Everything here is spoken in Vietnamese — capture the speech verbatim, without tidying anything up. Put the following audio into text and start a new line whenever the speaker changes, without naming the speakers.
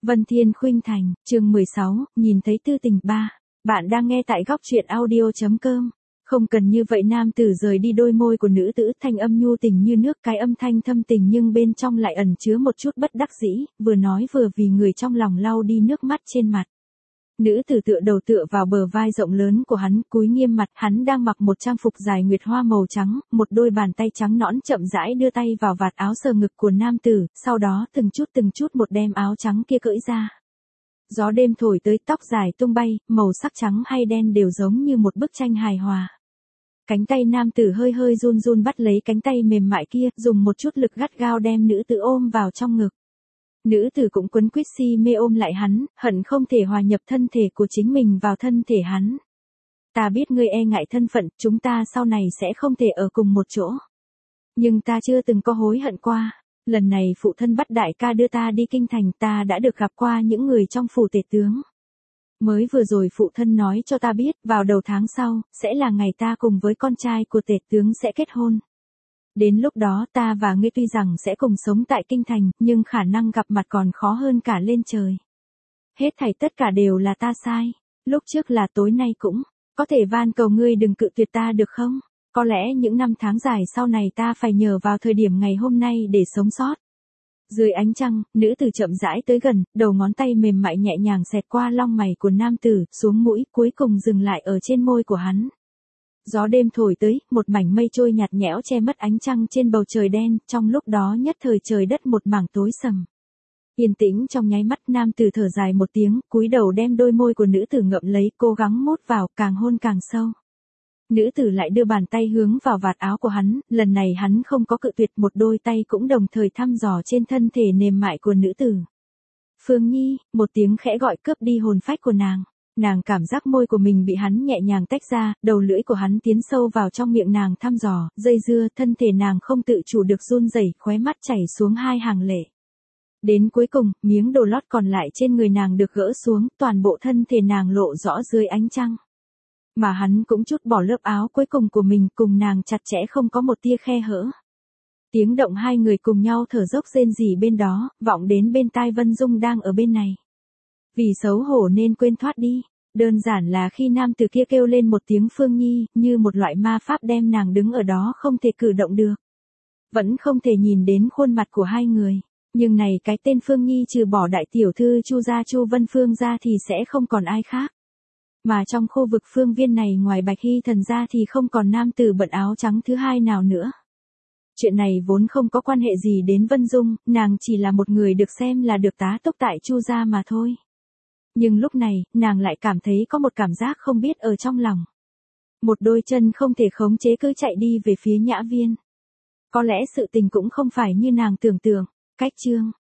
Vân Thiên Khuynh Thành, chương mười sáu, nhìn thấy tư tình ba. Bạn đang nghe tại góc truyện audio chấm com. Không cần như vậy, nam tử rời đi đôi môi của nữ tử, thanh âm nhu tình như nước, cái âm thanh thâm tình nhưng bên trong lại ẩn chứa một chút bất đắc dĩ, vừa nói vừa vì người trong lòng lau đi nước mắt trên mặt. Nữ tử tựa đầu tựa vào bờ vai rộng lớn của hắn, cúi nghiêm mặt, hắn đang mặc một trang phục dài nguyệt hoa màu trắng, một đôi bàn tay trắng nõn chậm rãi đưa tay vào vạt áo sờ ngực của nam tử, sau đó từng chút từng chút một đem áo trắng kia cởi ra. Gió đêm thổi tới, tóc dài tung bay, màu sắc trắng hay đen đều giống như một bức tranh hài hòa. Cánh tay nam tử hơi hơi run run bắt lấy cánh tay mềm mại kia, dùng một chút lực gắt gao đem nữ tử ôm vào trong ngực. Nữ tử cũng quấn quýt si mê ôm lại hắn, hận không thể hòa nhập thân thể của chính mình vào thân thể hắn. Ta biết ngươi e ngại thân phận, chúng ta sau này sẽ không thể ở cùng một chỗ. Nhưng ta chưa từng có hối hận qua. Lần này phụ thân bắt đại ca đưa ta đi kinh thành, ta đã được gặp qua những người trong phủ tể tướng. Mới vừa rồi phụ thân nói cho ta biết, vào đầu tháng sau, sẽ là ngày ta cùng với con trai của tể tướng sẽ kết hôn. Đến lúc đó ta và ngươi tuy rằng sẽ cùng sống tại kinh thành, nhưng khả năng gặp mặt còn khó hơn cả lên trời. Hết thảy tất cả đều là ta sai. Lúc trước là tối nay cũng, có thể van cầu ngươi đừng cự tuyệt ta được không? Có lẽ những năm tháng dài sau này ta phải nhờ vào thời điểm ngày hôm nay để sống sót. Dưới ánh trăng, nữ tử chậm rãi tới gần, đầu ngón tay mềm mại nhẹ nhàng xẹt qua lông mày của nam tử, xuống mũi, cuối cùng dừng lại ở trên môi của hắn. Gió đêm thổi tới, một mảnh mây trôi nhạt nhẽo che mất ánh trăng trên bầu trời đen, trong lúc đó nhất thời trời đất một mảng tối sầm. Yên tĩnh trong nháy mắt, nam tử thở dài một tiếng, cúi đầu đem đôi môi của nữ tử ngậm lấy, cố gắng mút vào, càng hôn càng sâu. Nữ tử lại đưa bàn tay hướng vào vạt áo của hắn, lần này hắn không có cự tuyệt, một đôi tay cũng đồng thời thăm dò trên thân thể mềm mại của nữ tử. Phương Nhi, một tiếng khẽ gọi cướp đi hồn phách của nàng. Nàng cảm giác môi của mình bị hắn nhẹ nhàng tách ra, đầu lưỡi của hắn tiến sâu vào trong miệng nàng thăm dò, dây dưa, thân thể nàng không tự chủ được run rẩy, khóe mắt chảy xuống hai hàng lệ. Đến cuối cùng, miếng đồ lót còn lại trên người nàng được gỡ xuống, toàn bộ thân thể nàng lộ rõ dưới ánh trăng. Mà hắn cũng trút bỏ lớp áo cuối cùng của mình, cùng nàng chặt chẽ không có một tia khe hở. Tiếng động hai người cùng nhau thở dốc rên rỉ bên đó, vọng đến bên tai Vân Dung đang ở bên này. Vì xấu hổ nên quên thoát đi. Đơn giản là khi nam tử kia kêu lên một tiếng Phương Nhi, như một loại ma pháp đem nàng đứng ở đó không thể cử động được. Vẫn không thể nhìn đến khuôn mặt của hai người. Nhưng này cái tên Phương Nhi trừ bỏ đại tiểu thư Chu gia Chu Vân Phương ra thì sẽ không còn ai khác. Mà trong khu vực phương viên này ngoài Bạch Hy Thần ra thì không còn nam tử bận áo trắng thứ hai nào nữa. Chuyện này vốn không có quan hệ gì đến Vân Dung, nàng chỉ là một người được xem là được tá túc tại Chu gia mà thôi. Nhưng lúc này, nàng lại cảm thấy có một cảm giác không biết ở trong lòng. Một đôi chân không thể khống chế cứ chạy đi về phía Nhã Viên. Có lẽ sự tình cũng không phải như nàng tưởng tượng. Cách chương